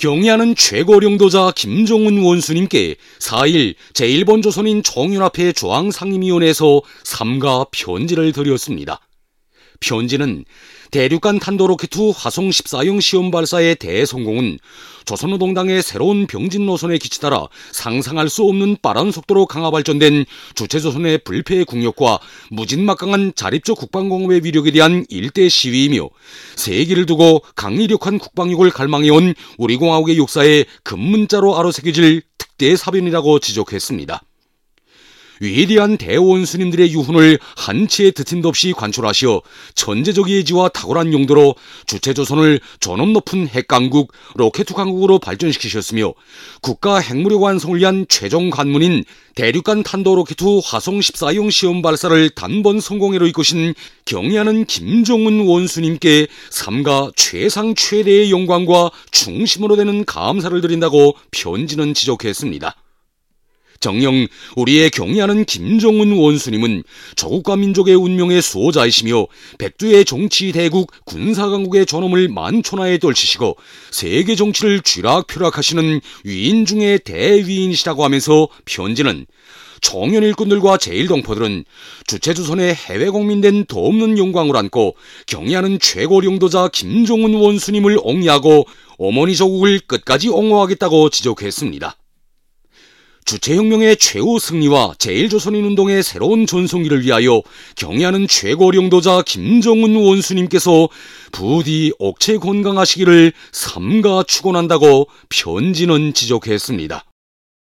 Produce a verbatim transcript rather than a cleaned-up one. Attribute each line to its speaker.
Speaker 1: 경의하는 최고령도자 김정은 원수님께 사일 제일 번 조선인 총연합회 조항상임위원회에서 삼가 편지를 드렸습니다. 편지는 대륙간 탄도로켓 화성 십사형 시험 발사의 대성공은 조선노동당의 새로운 병진 노선에 기치따라 상상할 수 없는 빠른 속도로 강화 발전된 주체조선의 불패의 국력과 무진막강한 자립적 국방공업의 위력에 대한 일대 시위이며 세기를 두고 강력한 국방력을 갈망해온 우리 공화국의 역사에 금문자로 아로새겨질 특대사변이라고 지적했습니다. 위대한 대원수님들의 유훈을 한치의 드팀도 없이 관철하시어 천재적 예지와 탁월한 용도로 주체조선을 존엄 높은 핵강국, 로켓 강국으로 발전시키셨으며 국가 핵무력 완성을 위한 최종 관문인 대륙간 탄도로켓 화성 십사형 시험 발사를 단번 성공회로 이끄신 경의하는 김정은 원수님께 삼가 최상 최대의 영광과 충심으로 되는 감사를 드린다고 편지는 지적했습니다. 정녕 우리의 경의하는 김정은 원수님은 조국과 민족의 운명의 수호자이시며 백두의 정치 대국 군사강국의 존엄을 만천하에 떨치시고 세계 정치를 쥐락펴락하시는 위인 중의 대위인이시라고 하면서 편지는 청년 일꾼들과 제일동포들은 주체조선의 해외 공민된 더없는 영광을 안고 경의하는 최고령도자 김정은 원수님을 옹리하고 어머니 조국을 끝까지 옹호하겠다고 지적했습니다. 주체혁명의 최후 승리와 제일조선인 운동의 새로운 전성기를 위하여 경의하는 최고령도자 김정은 원수님께서 부디 억체 건강하시기를 삼가 축원한다고 편지는 지적했습니다.